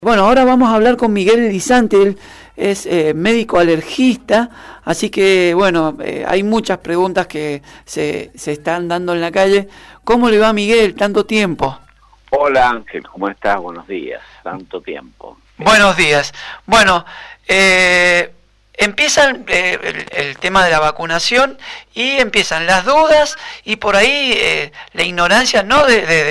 Bueno, ahora vamos a hablar con Miguel Lisante, él es médico alergista, así que bueno, hay muchas preguntas que se están dando en la calle. ¿Cómo le va, Miguel? Tanto tiempo. Hola Ángel, ¿cómo estás? Buenos días, tanto tiempo. Buenos días. Bueno, empieza el tema de la vacunación y empiezan las dudas y por ahí la ignorancia, no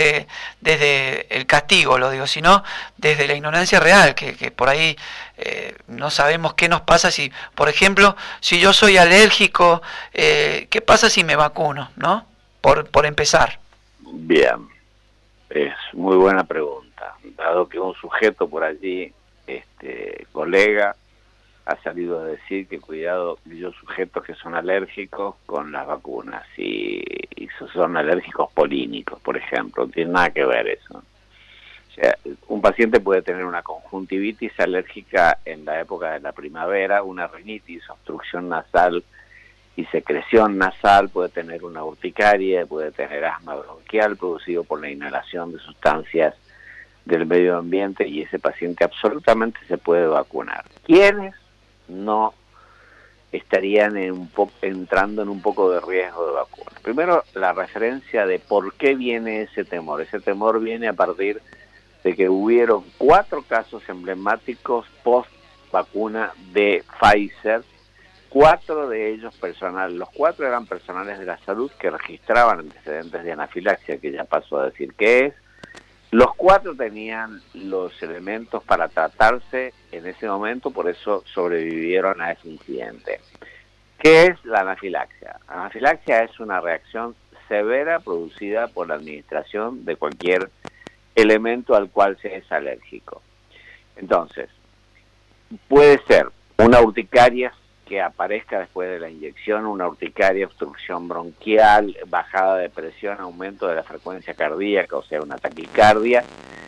desde el castigo, lo digo, sino desde la ignorancia real, que por ahí no sabemos qué nos pasa si, por ejemplo, si yo soy alérgico, ¿qué pasa si me vacuno, no? Por empezar. Bien, es muy buena pregunta, dado que un sujeto por allí, colega, ha salido a decir que cuidado, yo sujetos que son alérgicos con las vacunas y son alérgicos polínicos, por ejemplo, no tiene nada que ver eso. O sea, un paciente puede tener una conjuntivitis alérgica en la época de la primavera, una rinitis, obstrucción nasal y secreción nasal, puede tener una urticaria, puede tener asma bronquial producido por la inhalación de sustancias del medio ambiente y ese paciente absolutamente se puede vacunar. ¿Quiénes no estarían entrando en un poco de riesgo de vacuna? Primero, la referencia de por qué viene ese temor. Ese temor viene a partir de que hubieron 4 casos emblemáticos post vacuna de Pfizer, 4 de ellos personales, los 4 eran personales de la salud que registraban antecedentes de anafilaxia, que ya pasó a decir qué es. Los 4 tenían los elementos para tratarse en ese momento, por eso sobrevivieron a ese incidente. ¿Qué es la anafilaxia? La anafilaxia es una reacción severa producida por la administración de cualquier elemento al cual se es alérgico. Entonces, puede ser una urticaria que aparezca después de la inyección, una urticaria, obstrucción bronquial, bajada de presión, aumento de la frecuencia cardíaca, o sea, una taquicardia,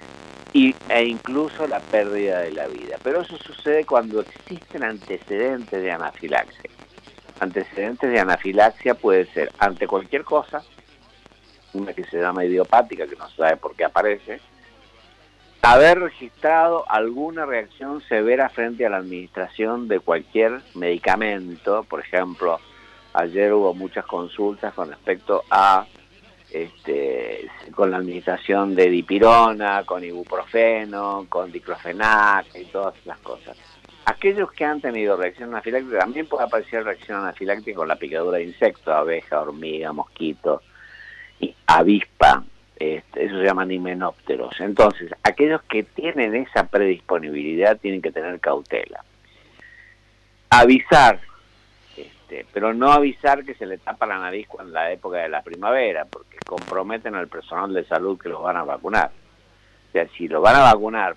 e incluso la pérdida de la vida. Pero eso sucede cuando existen antecedentes de anafilaxia. Antecedentes de anafilaxia puede ser ante cualquier cosa, una que se llama idiopática, que no se sabe por qué aparece, haber registrado alguna reacción severa frente a la administración de cualquier medicamento. Por ejemplo, ayer hubo muchas consultas con respecto a con la administración de dipirona, con ibuprofeno, con diclofenac y todas esas cosas. Aquellos que han tenido reacción anafiláctica, también puede aparecer reacción anafiláctica con la picadura de insectos, abeja, hormiga, mosquito y avispa. Eso se llaman himenópteros. Entonces, aquellos que tienen esa predisponibilidad tienen que tener cautela. Avisar, pero no avisar que se le tapa la nariz en la época de la primavera, porque comprometen al personal de salud que los van a vacunar. O sea, si lo van a vacunar,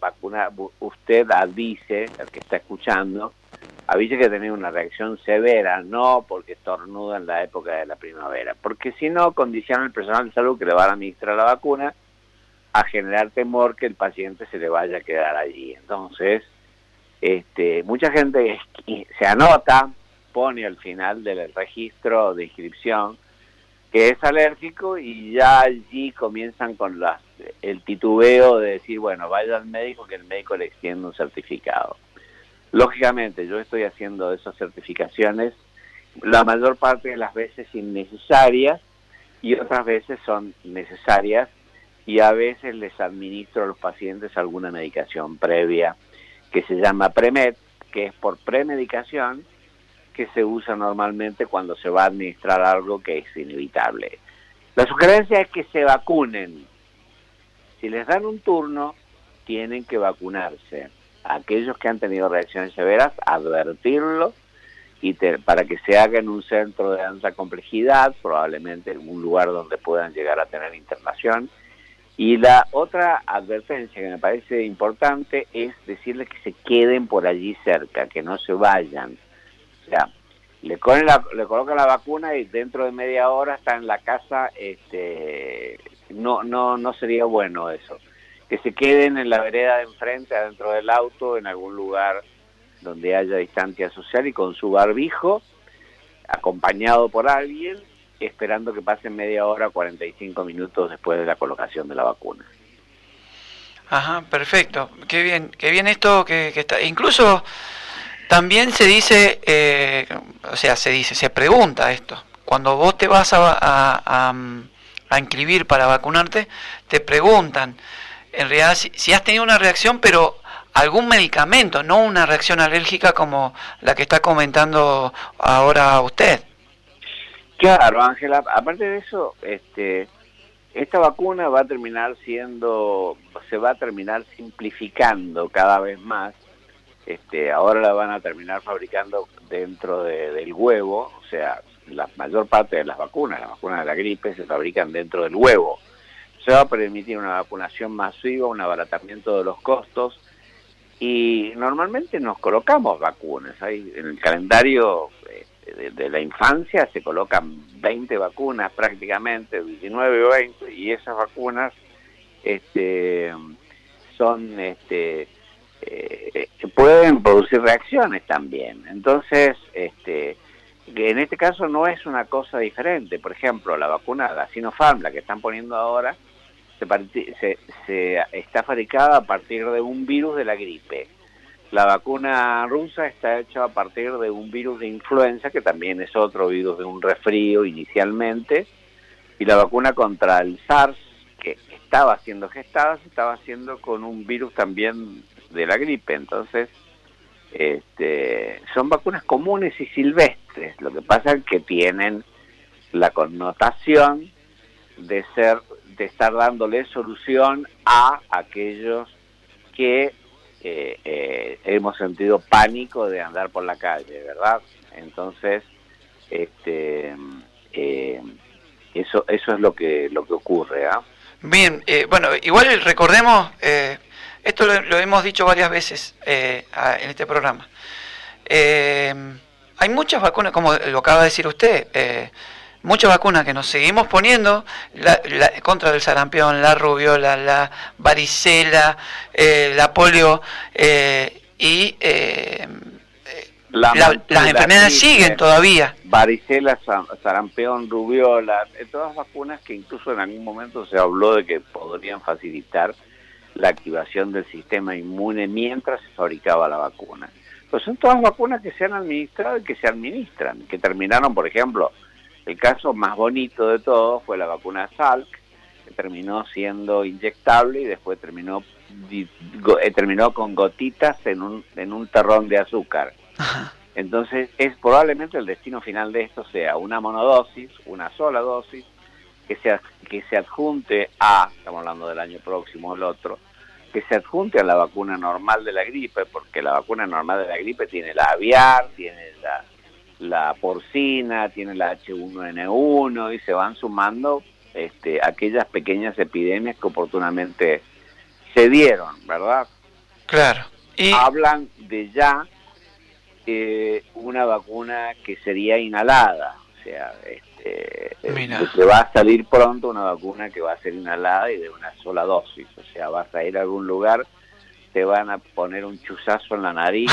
usted avise, el que está escuchando, avise que tiene una reacción severa, no porque estornuda en la época de la primavera, porque si no, condiciona al personal de salud que le van a administrar la vacuna a generar temor que el paciente se le vaya a quedar allí. Entonces, mucha gente se anota, pone al final del registro de inscripción que es alérgico y ya allí comienzan con el titubeo de decir, bueno, vaya al médico que el médico le extienda un certificado. Lógicamente, yo estoy haciendo esas certificaciones la mayor parte de las veces innecesarias y otras veces son necesarias y a veces les administro a los pacientes alguna medicación previa que se llama PREMED, que es por premedicación, que se usa normalmente cuando se va a administrar algo que es inevitable. La sugerencia es que se vacunen. Si les dan un turno, tienen que vacunarse. Aquellos que han tenido reacciones severas, advertirlo para que se haga en un centro de alta complejidad, probablemente en un lugar donde puedan llegar a tener internación. Y la otra advertencia que me parece importante es decirles que se queden por allí cerca, que no se vayan. O sea, le colocan la vacuna y dentro de media hora está en la casa. No sería bueno eso. Que se queden en la vereda de enfrente, adentro del auto, en algún lugar donde haya distancia social y con su barbijo, acompañado por alguien, esperando que pasen media hora, 45 minutos después de la colocación de la vacuna. Ajá, perfecto. Qué bien esto que está. Incluso también se dice, se pregunta esto. Cuando vos te vas a inscribir para vacunarte, te preguntan, en realidad, si has tenido una reacción, pero algún medicamento, no una reacción alérgica como la que está comentando ahora usted. Claro, Ángela, aparte de eso, esta vacuna se va a terminar simplificando cada vez más. Ahora la van a terminar fabricando dentro del huevo, o sea, la mayor parte de las vacunas de la gripe se fabrican dentro del huevo. Se va a permitir una vacunación masiva, un abaratamiento de los costos, y normalmente nos colocamos vacunas. Ahí en el calendario de la infancia se colocan 20 vacunas prácticamente, 19 o 20, y esas vacunas son pueden producir reacciones también. Entonces, en este caso no es una cosa diferente. Por ejemplo, la vacuna, la Sinopharm, la que están poniendo ahora, se está fabricada a partir de un virus de la gripe. La vacuna rusa está hecha a partir de un virus de influenza, que también es otro virus de un resfrío inicialmente, y la vacuna contra el SARS, que estaba siendo gestada, se estaba haciendo con un virus también de la gripe. Entonces, son vacunas comunes y silvestres. Lo que pasa es que tienen la connotación de estar dándole solución a aquellos que hemos sentido pánico de andar por la calle, ¿verdad? Entonces, eso es lo que ocurre, ¿ah? Bien, bueno, igual recordemos, esto lo hemos dicho varias veces en este programa. Hay muchas vacunas, como lo acaba de decir usted, muchas vacunas que nos seguimos poniendo contra el sarampión, la rubiola, la varicela, la polio, y las enfermedades siguen todavía. Varicela, sarampión, rubiola, todas vacunas que incluso en algún momento se habló de que podrían facilitar la activación del sistema inmune mientras se fabricaba la vacuna. Pues son todas vacunas que se han administrado y que se administran, que terminaron, por ejemplo, el caso más bonito de todos fue la vacuna Salk, que terminó siendo inyectable y después terminó con gotitas en un terrón de azúcar. Ajá. Entonces, probablemente el destino final de esto sea una monodosis, una sola dosis, que se adjunte estamos hablando del año próximo o el otro, que se adjunte a la vacuna normal de la gripe, porque la vacuna normal de la gripe tiene la aviar, tiene la porcina, tiene la H1N1, y se van sumando aquellas pequeñas epidemias que oportunamente se dieron, ¿verdad? Claro. Y hablan de ya una vacuna que sería inhalada, o sea, que va a salir pronto una vacuna que va a ser inhalada y de una sola dosis, o sea, vas a ir a algún lugar, te van a poner un chuzazo en la nariz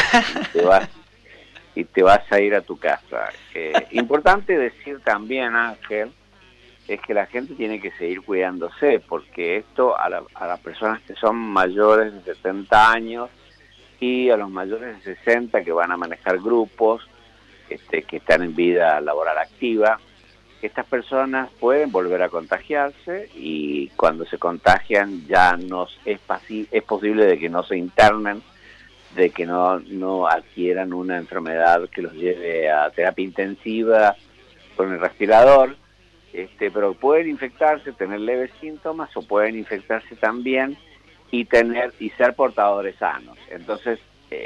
y te vas a ir a tu casa. Importante decir también, Ángel, es que la gente tiene que seguir cuidándose, porque esto a las personas que son mayores de 70 años y a los mayores de 60 que van a manejar grupos, que están en vida laboral activa, estas personas pueden volver a contagiarse, y cuando se contagian ya es posible de que no se internen, de que no adquieran una enfermedad que los lleve a terapia intensiva con el respirador, pero pueden infectarse, tener leves síntomas, o pueden infectarse también y ser portadores sanos. Entonces,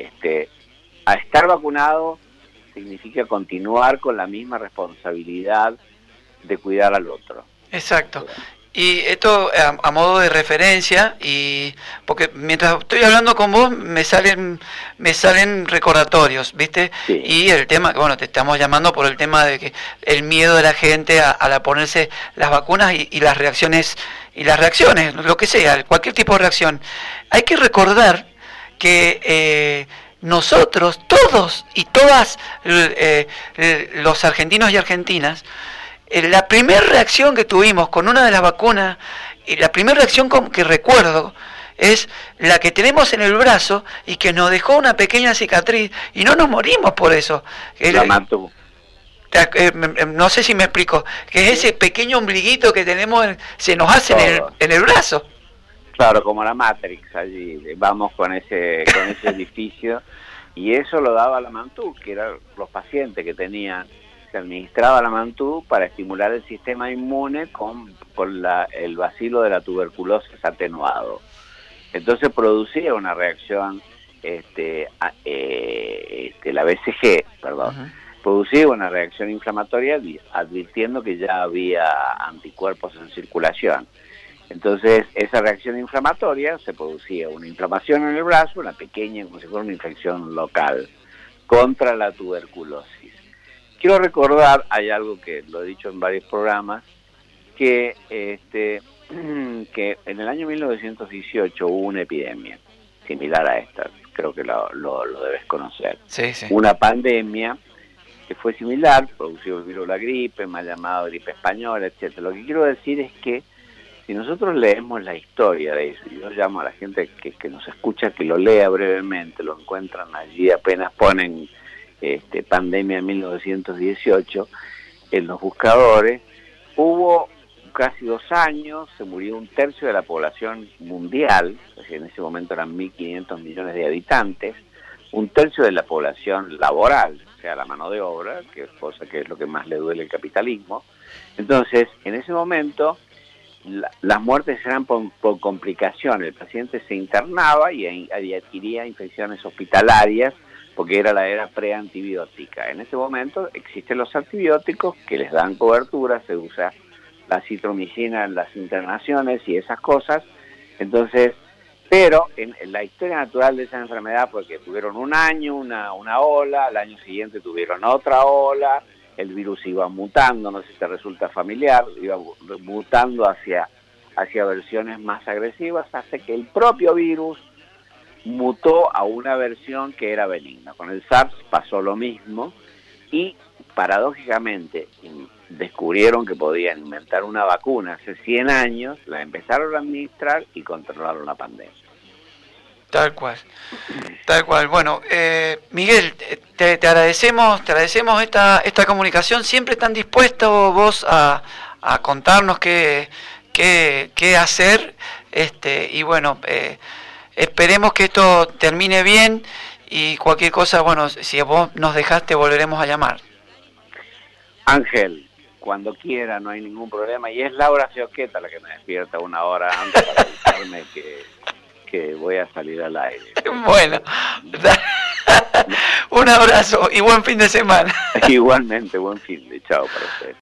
a estar vacunado significa continuar con la misma responsabilidad de cuidar al otro. Exacto. Y esto a modo de referencia, y porque mientras estoy hablando con vos me salen recordatorios, ¿viste? Sí. Y el tema, bueno, te estamos llamando por el tema de que el miedo de la gente a ponerse las vacunas y las reacciones, lo que sea, cualquier tipo de reacción. Hay que recordar que nosotros, todos y todas, los argentinos y argentinas, la primera reacción que tuvimos con una de las vacunas, la primera reacción que recuerdo, es la que tenemos en el brazo y que nos dejó una pequeña cicatriz y no nos morimos por eso. La Mantú. No sé si me explico, que es ese pequeño ombliguito que tenemos, se nos hace en el brazo. Claro, como la Matrix, allí vamos con ese edificio, y eso lo daba la Mantú, que eran los pacientes que tenían, se administraba la Mantú para estimular el sistema inmune con el bacilo de la tuberculosis atenuado. Entonces producía una reacción, la BCG, perdón, producía una reacción inflamatoria advirtiendo que ya había anticuerpos en circulación. Entonces, esa reacción inflamatoria se producía una inflamación en el brazo, una pequeña, como si fuera una infección local, contra la tuberculosis. Quiero recordar, hay algo que lo he dicho en varios programas, que en el año 1918 hubo una epidemia similar a esta, creo que lo debes conocer. Sí, sí. Una pandemia que fue similar, produció el virus de la gripe, mal llamado gripe española, etc. Lo que quiero decir es que si nosotros leemos la historia de eso, yo llamo a la gente que nos escucha que lo lea brevemente, lo encuentran allí, apenas ponen pandemia 1918 en los buscadores, hubo casi 2 años, se murió 1/3 de la población mundial, o sea, en ese momento eran 1.500 millones de habitantes, 1/3 de la población laboral, o sea, la mano de obra, que es lo que más le duele al capitalismo. Entonces, en ese momento, las muertes eran por complicaciones. El paciente se internaba y adquiría infecciones hospitalarias porque era la era preantibiótica. En ese momento existen los antibióticos que les dan cobertura, se usa la acitromicina en las internaciones y esas cosas. Entonces, pero en la historia natural de esa enfermedad, porque tuvieron un año, una ola, al año siguiente tuvieron otra ola, el virus iba mutando, no sé si te resulta familiar, iba mutando hacia versiones más agresivas, hasta que el propio virus mutó a una versión que era benigna. Con el SARS pasó lo mismo y paradójicamente descubrieron que podían inventar una vacuna hace 100 años, la empezaron a administrar y controlaron la pandemia. Tal cual. Bueno, Miguel, te agradecemos esta comunicación. Siempre tan dispuesto vos a contarnos qué hacer, y bueno, esperemos que esto termine bien y cualquier cosa, bueno, si vos nos dejaste volveremos a llamar. Ángel, cuando quiera, no hay ningún problema, y es Laura Fioqueta la que me despierta 1 hora antes para avisarme que voy a salir al aire. Bueno, un abrazo y buen fin de semana. Igualmente, buen fin de chao para ustedes.